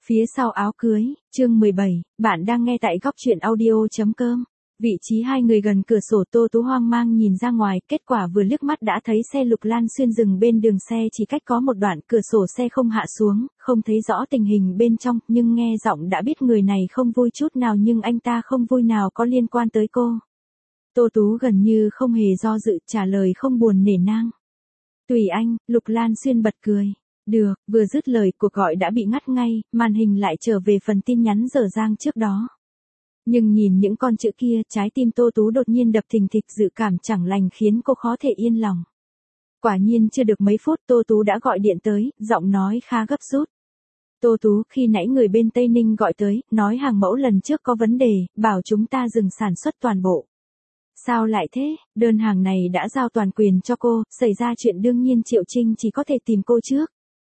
Phía sau áo cưới, chương 17, bạn đang nghe tại góc truyện audio.com. Vị trí hai người gần cửa sổ, Tô Tú hoang mang nhìn ra ngoài, kết quả vừa liếc mắt đã thấy xe Lục Lan Xuyên dừng bên đường xe chỉ cách có một đoạn, cửa sổ xe không hạ xuống, không thấy rõ tình hình bên trong, nhưng nghe giọng đã biết người này không vui chút nào, nhưng anh ta không vui nào có liên quan tới cô. Tô Tú gần như không hề do dự, trả lời không buồn nể nang. Tùy anh, Lục Lan Xuyên bật cười. Được, vừa dứt lời cuộc gọi đã bị ngắt ngay, màn hình lại trở về phần tin nhắn dở dang trước đó. Nhưng nhìn những con chữ kia, trái tim Tô Tú đột nhiên đập thình thịch, dự cảm chẳng lành khiến cô khó thể yên lòng. Quả nhiên chưa được mấy phút Tô Tú đã gọi điện tới, giọng nói khá gấp rút. Tô Tú, khi nãy người bên Tây Ninh gọi tới, nói hàng mẫu lần trước có vấn đề, bảo chúng ta dừng sản xuất toàn bộ. Sao lại thế, đơn hàng này đã giao toàn quyền cho cô, xảy ra chuyện đương nhiên Triệu Trinh chỉ có thể tìm cô trước.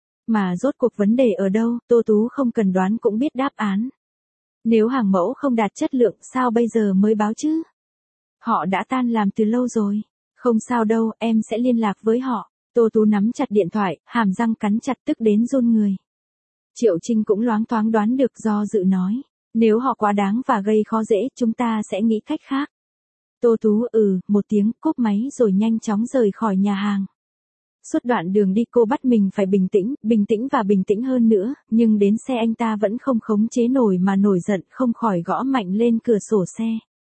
Mà rốt cuộc vấn đề ở đâu, Tô Tú không cần đoán cũng biết đáp án. Nếu hàng mẫu không đạt chất lượng sao bây giờ mới báo chứ? Họ đã tan làm từ lâu rồi. Không sao đâu, em sẽ liên lạc với họ. Tô Tú nắm chặt điện thoại, hàm răng cắn chặt tức đến run người. Triệu Trinh cũng loáng thoáng đoán được, do dự nói. Nếu họ quá đáng và gây khó dễ, chúng ta sẽ nghĩ cách khác. Tô Tú một tiếng, cúp máy rồi nhanh chóng rời khỏi nhà hàng. Suốt đoạn đường đi cô bắt mình phải bình tĩnh và bình tĩnh hơn nữa, nhưng đến xe anh ta vẫn không khống chế nổi mà nổi giận, không khỏi gõ mạnh lên cửa sổ xe.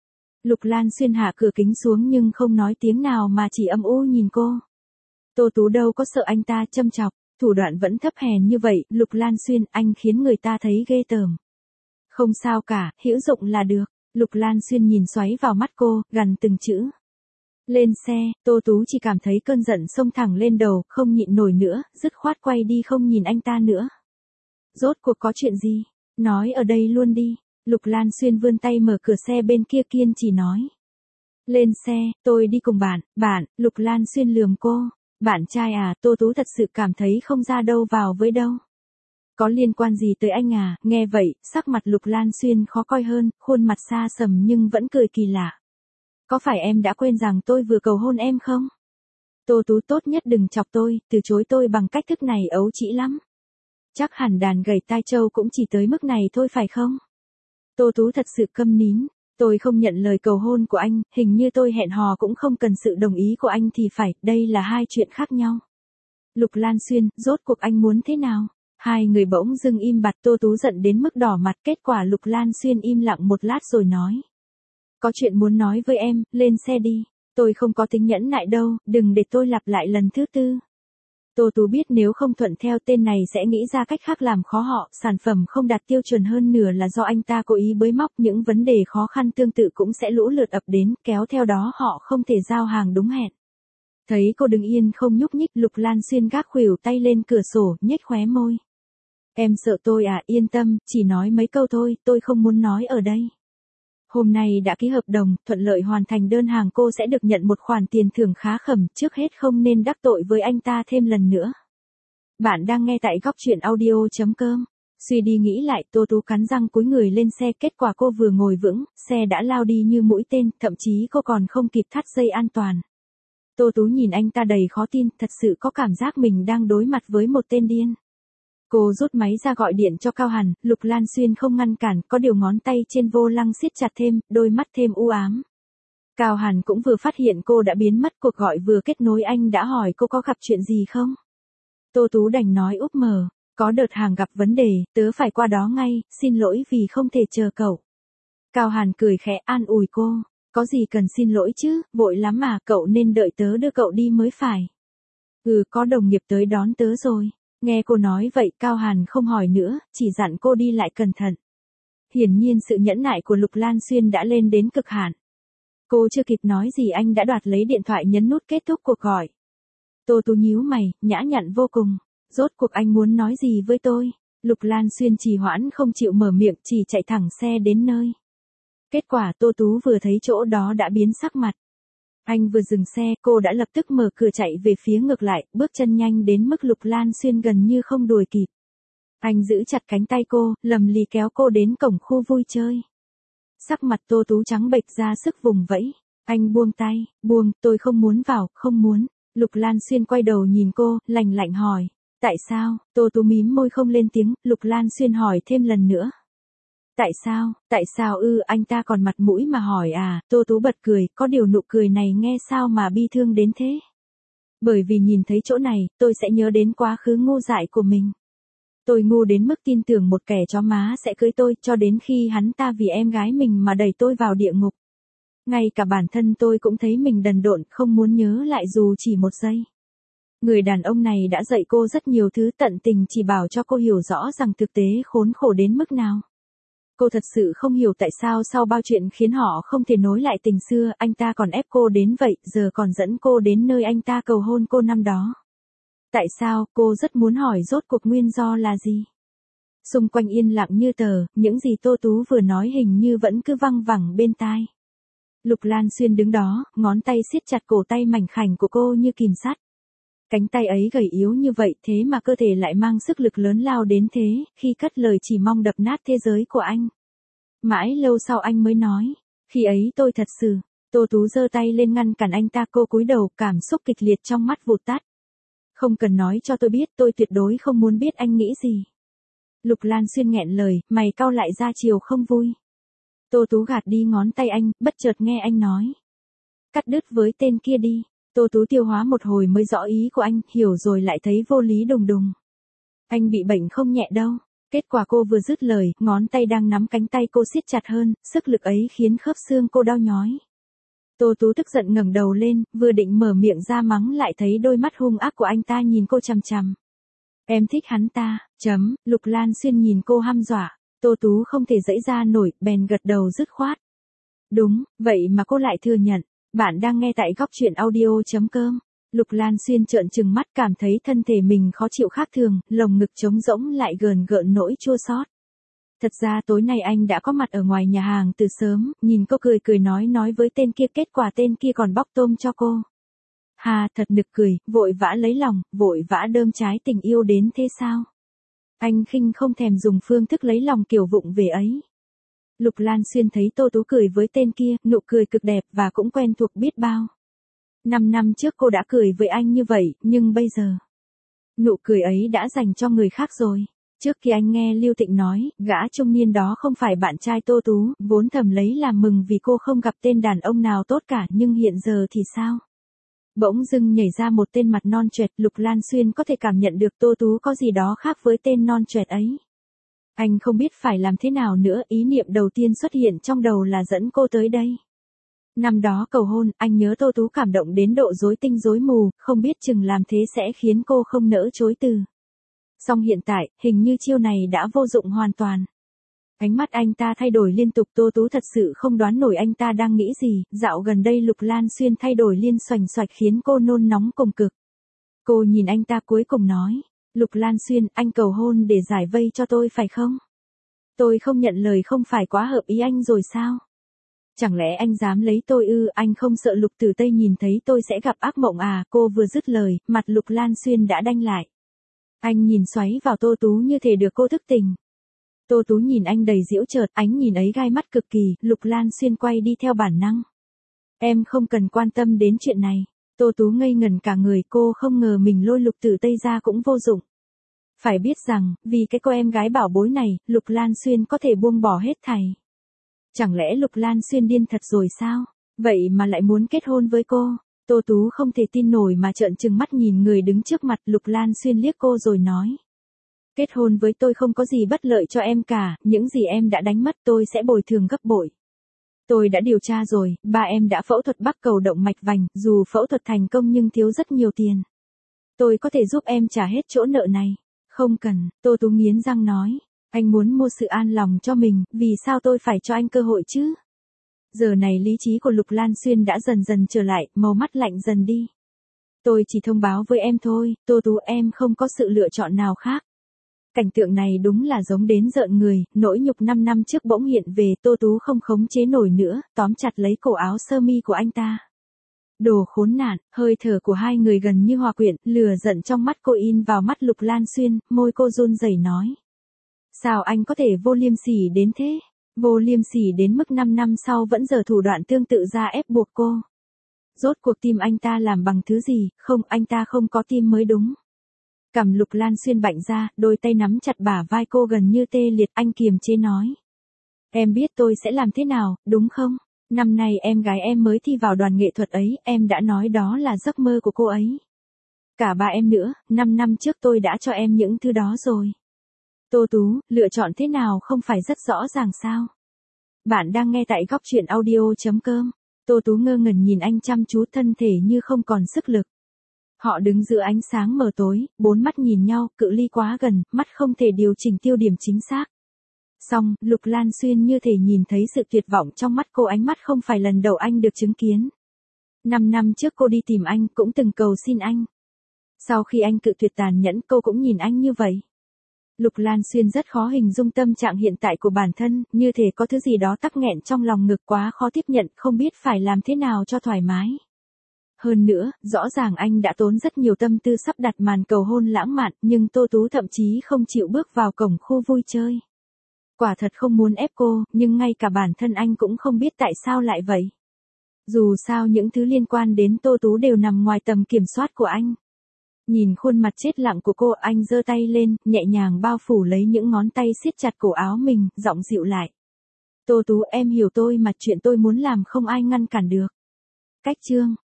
Lục Lan Xuyên hạ cửa kính xuống nhưng không nói tiếng nào mà chỉ âm u nhìn cô. Tô Tú đâu có sợ anh ta châm chọc, thủ đoạn vẫn thấp hèn như vậy, Lục Lan Xuyên, anh khiến người ta thấy ghê tởm. Không sao cả, hữu dụng là được. Lục Lan Xuyên nhìn xoáy vào mắt cô, gằn từng chữ. Lên xe, Tô Tú chỉ cảm thấy cơn giận xông thẳng lên đầu, không nhịn nổi nữa, dứt khoát quay đi không nhìn anh ta nữa. Rốt cuộc có chuyện gì? Nói ở đây luôn đi. Lục Lan Xuyên vươn tay mở cửa xe bên kia, kiên trì nói. Lên xe, tôi đi cùng bạn, Lục Lan Xuyên lườm cô. Bạn trai à, Tô Tú thật sự cảm thấy không ra đâu vào với đâu. Có liên quan gì tới anh à? Nghe vậy, sắc mặt Lục Lan Xuyên khó coi hơn, khuôn mặt xa sầm nhưng vẫn cười kỳ lạ. Có phải em đã quên rằng tôi vừa cầu hôn em không? Tô Tú, tốt nhất đừng chọc tôi, từ chối tôi bằng cách thức này ấu trĩ lắm. Chắc hẳn đàn gầy tai trâu cũng chỉ tới mức này thôi phải không? Tô Tú thật sự câm nín. Tôi không nhận lời cầu hôn của anh, hình như tôi hẹn hò cũng không cần sự đồng ý của anh thì phải, đây là hai chuyện khác nhau. Lục Lan Xuyên, rốt cuộc anh muốn thế nào? Hai người bỗng dưng im bặt, Tô Tú giận đến mức đỏ mặt, kết quả Lục Lan Xuyên im lặng một lát rồi nói. Có chuyện muốn nói với em, lên xe đi. Tôi không có tính nhẫn nại đâu, đừng để tôi lặp lại lần thứ tư. Tô Tú biết nếu không thuận theo tên này sẽ nghĩ ra cách khác làm khó họ, sản phẩm không đạt tiêu chuẩn hơn nửa là do anh ta cố ý bới móc, những vấn đề khó khăn tương tự cũng sẽ lũ lượt ập đến, kéo theo đó họ không thể giao hàng đúng hẹn. Thấy cô đứng yên không nhúc nhích, Lục Lan Xuyên gác khuỷu tay lên cửa sổ, nhếch khóe môi. Em sợ tôi à? Yên tâm, chỉ nói mấy câu thôi, tôi không muốn nói ở đây. Hôm nay đã ký hợp đồng, thuận lợi hoàn thành đơn hàng cô sẽ được nhận một khoản tiền thưởng khá khẩm, trước hết không nên đắc tội với anh ta thêm lần nữa. Bạn đang nghe tại góc truyện audio.com. Suy đi nghĩ lại, Tô Tú cắn răng cúi người lên xe, kết quả cô vừa ngồi vững, xe đã lao đi như mũi tên, thậm chí cô còn không kịp thắt dây an toàn. Tô Tú nhìn anh ta đầy khó tin, thật sự có cảm giác mình đang đối mặt với một tên điên. Cô rút máy ra gọi điện cho Cao Hàn, Lục Lan Xuyên không ngăn cản, có điều ngón tay trên vô lăng siết chặt thêm, đôi mắt thêm u ám. Cao Hàn cũng vừa phát hiện cô đã biến mất, cuộc gọi vừa kết nối anh đã hỏi cô có gặp chuyện gì không. Tô Tú đành nói úp mở, có đợt hàng gặp vấn đề, tớ phải qua đó ngay, xin lỗi vì không thể chờ cậu. Cao Hàn cười khẽ an ủi cô, có gì cần xin lỗi chứ, vội lắm mà, cậu nên đợi tớ đưa cậu đi mới phải. Có đồng nghiệp tới đón tớ rồi. Nghe cô nói vậy, Cao Hàn không hỏi nữa, chỉ dặn cô đi lại cẩn thận. Hiển nhiên sự nhẫn nại của Lục Lan Xuyên đã lên đến cực hạn. Cô chưa kịp nói gì anh đã đoạt lấy điện thoại nhấn nút kết thúc cuộc gọi. Tô Tú nhíu mày, nhã nhặn vô cùng. Rốt cuộc anh muốn nói gì với tôi? Lục Lan Xuyên trì hoãn không chịu mở miệng, chỉ chạy thẳng xe đến nơi. Kết quả Tô Tú vừa thấy chỗ đó đã biến sắc mặt. Anh vừa dừng xe, cô đã lập tức mở cửa chạy về phía ngược lại, bước chân nhanh đến mức Lục Lan Xuyên gần như không đuổi kịp. Anh giữ chặt cánh tay cô, lầm lì kéo cô đến cổng khu vui chơi. Sắc mặt Tô Tú trắng bệch ra sức vùng vẫy. Anh buông tay, buông, tôi không muốn vào, không muốn. Lục Lan Xuyên quay đầu nhìn cô, lạnh lạnh hỏi. Tại sao? Tô Tú mím môi không lên tiếng, Lục Lan Xuyên hỏi thêm lần nữa. Tại sao anh ta còn mặt mũi mà hỏi à, Tô Tú bật cười, có điều nụ cười này nghe sao mà bi thương đến thế. Bởi vì nhìn thấy chỗ này, tôi sẽ nhớ đến quá khứ ngu dại của mình. Tôi ngu đến mức tin tưởng một kẻ chó má sẽ cưới tôi, cho đến khi hắn ta vì em gái mình mà đẩy tôi vào địa ngục. Ngay cả bản thân tôi cũng thấy mình đần độn, không muốn nhớ lại dù chỉ một giây. Người đàn ông này đã dạy cô rất nhiều thứ, tận tình chỉ bảo cho cô hiểu rõ rằng thực tế khốn khổ đến mức nào. Cô thật sự không hiểu tại sao sau bao chuyện khiến họ không thể nối lại tình xưa, anh ta còn ép cô đến vậy, giờ còn dẫn cô đến nơi anh ta cầu hôn cô năm đó. Tại sao, cô rất muốn hỏi rốt cuộc nguyên do là gì? Xung quanh yên lặng như tờ, những gì Tô Tú vừa nói hình như vẫn cứ văng vẳng bên tai. Lục Lan Xuyên đứng đó, ngón tay siết chặt cổ tay mảnh khảnh của cô như kìm sắt. Cánh tay ấy gầy yếu như vậy thế mà cơ thể lại mang sức lực lớn lao đến thế, khi cất lời chỉ mong đập nát thế giới của anh. Mãi lâu sau anh mới nói, khi ấy tôi thật sự. Tô Tú giơ tay lên ngăn cản anh ta, cô cúi đầu, cảm xúc kịch liệt trong mắt vụt tắt. Không cần nói cho tôi biết, tôi tuyệt đối không muốn biết anh nghĩ gì. Lục Lan Xuyên nghẹn lời, mày cau lại ra chiều không vui. Tô Tú gạt đi ngón tay anh, bất chợt nghe anh nói. Cắt đứt với tên kia đi. Tô Tú tiêu hóa một hồi mới rõ ý của anh, hiểu rồi lại thấy vô lý đùng đùng. Anh bị bệnh không nhẹ đâu. Kết quả cô vừa dứt lời, ngón tay đang nắm cánh tay cô siết chặt hơn, sức lực ấy khiến khớp xương cô đau nhói. Tô Tú tức giận ngẩng đầu lên, vừa định mở miệng ra mắng lại thấy đôi mắt hung ác của anh ta nhìn cô chằm chằm. Em thích hắn ta, Lục Lan Xuyên nhìn cô hăm dọa. Tô Tú không thể giãy ra nổi, bèn gật đầu dứt khoát. Đúng, vậy mà cô lại thừa nhận. Bạn đang nghe tại góc truyện audio.com. Lục Lan Xuyên trợn trừng mắt, cảm thấy thân thể mình khó chịu khác thường, lồng ngực trống rỗng lại gờn gợn nỗi chua xót. Thật ra tối nay anh đã có mặt ở ngoài nhà hàng từ sớm, nhìn cô cười cười nói với tên kia, kết quả tên kia còn bóc tôm cho cô. Hà, thật nực cười, vội vã lấy lòng, vội vã đơm trái tình yêu đến thế sao? Anh khinh không thèm dùng phương thức lấy lòng kiểu vụng về ấy. Lục Lan Xuyên thấy Tô Tú cười với tên kia, nụ cười cực đẹp và cũng quen thuộc biết bao. 5 năm trước cô đã cười với anh như vậy, nhưng bây giờ, nụ cười ấy đã dành cho người khác rồi. Trước khi anh nghe Lưu Tịnh nói, gã trung niên đó không phải bạn trai Tô Tú, vốn thầm lấy làm mừng vì cô không gặp tên đàn ông nào tốt cả, nhưng hiện giờ thì sao? Bỗng dưng nhảy ra một tên mặt non choẹt, Lục Lan Xuyên có thể cảm nhận được Tô Tú có gì đó khác với tên non choẹt ấy. Anh không biết phải làm thế nào nữa, ý niệm đầu tiên xuất hiện trong đầu là dẫn cô tới đây. Năm đó cầu hôn, anh nhớ Tô Tú cảm động đến độ rối tinh rối mù, không biết chừng làm thế sẽ khiến cô không nỡ chối từ. Song hiện tại, hình như chiêu này đã vô dụng hoàn toàn. Ánh mắt anh ta thay đổi liên tục, Tô Tú thật sự không đoán nổi anh ta đang nghĩ gì, dạo gần đây Lục Lan Xuyên thay đổi liên xoành xoạch khiến cô nôn nóng cùng cực. Cô nhìn anh ta cuối cùng nói, Lục Lan Xuyên, anh cầu hôn để giải vây cho tôi phải không? Tôi không nhận lời không phải quá hợp ý anh rồi sao? Chẳng lẽ anh dám lấy tôi ư, anh không sợ Lục Tử Tây nhìn thấy tôi sẽ gặp ác mộng à? Cô vừa dứt lời, mặt Lục Lan Xuyên đã đanh lại. Anh nhìn xoáy vào Tô Tú như thể được cô thức tỉnh. Tô Tú nhìn anh đầy giễu chợt, ánh nhìn ấy gai mắt cực kỳ, Lục Lan Xuyên quay đi theo bản năng. Em không cần quan tâm đến chuyện này. Tô Tú ngây ngẩn cả người, cô không ngờ mình lôi Lục Tử Tây ra cũng vô dụng. Phải biết rằng, vì cái cô em gái bảo bối này, Lục Lan Xuyên có thể buông bỏ hết thảy. Chẳng lẽ Lục Lan Xuyên điên thật rồi sao? Vậy mà lại muốn kết hôn với cô. Tô Tú không thể tin nổi mà trợn trừng mắt nhìn người đứng trước mặt. Lục Lan Xuyên liếc cô rồi nói. Kết hôn với tôi không có gì bất lợi cho em cả, những gì em đã đánh mất tôi sẽ bồi thường gấp bội. Tôi đã điều tra rồi, ba em đã phẫu thuật bắc cầu động mạch vành, dù phẫu thuật thành công nhưng thiếu rất nhiều tiền. Tôi có thể giúp em trả hết chỗ nợ này. Không cần, Tô Tú nghiến răng nói. Anh muốn mua sự an lòng cho mình, vì sao tôi phải cho anh cơ hội chứ? Giờ này lý trí của Lục Lan Xuyên đã dần dần trở lại, màu mắt lạnh dần đi. Tôi chỉ thông báo với em thôi, Tô Tú, em không có sự lựa chọn nào khác. Cảnh tượng này đúng là giống đến rợn người, nỗi nhục 5 năm trước bỗng hiện về, Tô Tú không khống chế nổi nữa, tóm chặt lấy cổ áo sơ mi của anh ta. Đồ khốn nạn, hơi thở của hai người gần như hòa quyện, lửa giận trong mắt cô in vào mắt Lục Lan Xuyên, môi cô run rẩy nói. Sao anh có thể vô liêm sỉ đến thế? Vô liêm sỉ đến mức 5 năm sau vẫn giở thủ đoạn tương tự ra ép buộc cô. Rốt cuộc tim anh ta làm bằng thứ gì, không, anh ta không có tim mới đúng. Cằm Lục Lan Xuyên bạnh ra, đôi tay nắm chặt bả vai cô gần như tê liệt, anh kiềm chế nói. Em biết tôi sẽ làm thế nào, đúng không? Năm nay em gái em mới thi vào đoàn nghệ thuật ấy, em đã nói đó là giấc mơ của cô ấy. Cả ba em nữa, 5 năm trước tôi đã cho em những thứ đó rồi. Tô Tú, lựa chọn thế nào không phải rất rõ ràng sao? Bạn đang nghe tại góc truyện audio.com. Tô Tú ngơ ngẩn nhìn anh chăm chú, thân thể như không còn sức lực. Họ đứng giữa ánh sáng mờ tối, bốn mắt nhìn nhau, cự ly quá gần, mắt không thể điều chỉnh tiêu điểm chính xác. Xong, Lục Lan Xuyên như thể nhìn thấy sự tuyệt vọng trong mắt cô, ánh mắt không phải lần đầu anh được chứng kiến. 5 năm trước cô đi tìm anh, cũng từng cầu xin anh. Sau khi anh cự tuyệt tàn nhẫn, cô cũng nhìn anh như vậy. Lục Lan Xuyên rất khó hình dung tâm trạng hiện tại của bản thân, như thể có thứ gì đó tắc nghẹn trong lòng ngực quá khó tiếp nhận, không biết phải làm thế nào cho thoải mái. Hơn nữa, rõ ràng anh đã tốn rất nhiều tâm tư sắp đặt màn cầu hôn lãng mạn, nhưng Tô Tú thậm chí không chịu bước vào cổng khu vui chơi. Quả thật không muốn ép cô, nhưng ngay cả bản thân anh cũng không biết tại sao lại vậy. Dù sao những thứ liên quan đến Tô Tú đều nằm ngoài tầm kiểm soát của anh. Nhìn khuôn mặt chết lặng của cô, anh giơ tay lên, nhẹ nhàng bao phủ lấy những ngón tay siết chặt cổ áo mình, giọng dịu lại. Tô Tú, em hiểu tôi mà, chuyện tôi muốn làm không ai ngăn cản được. Cách chương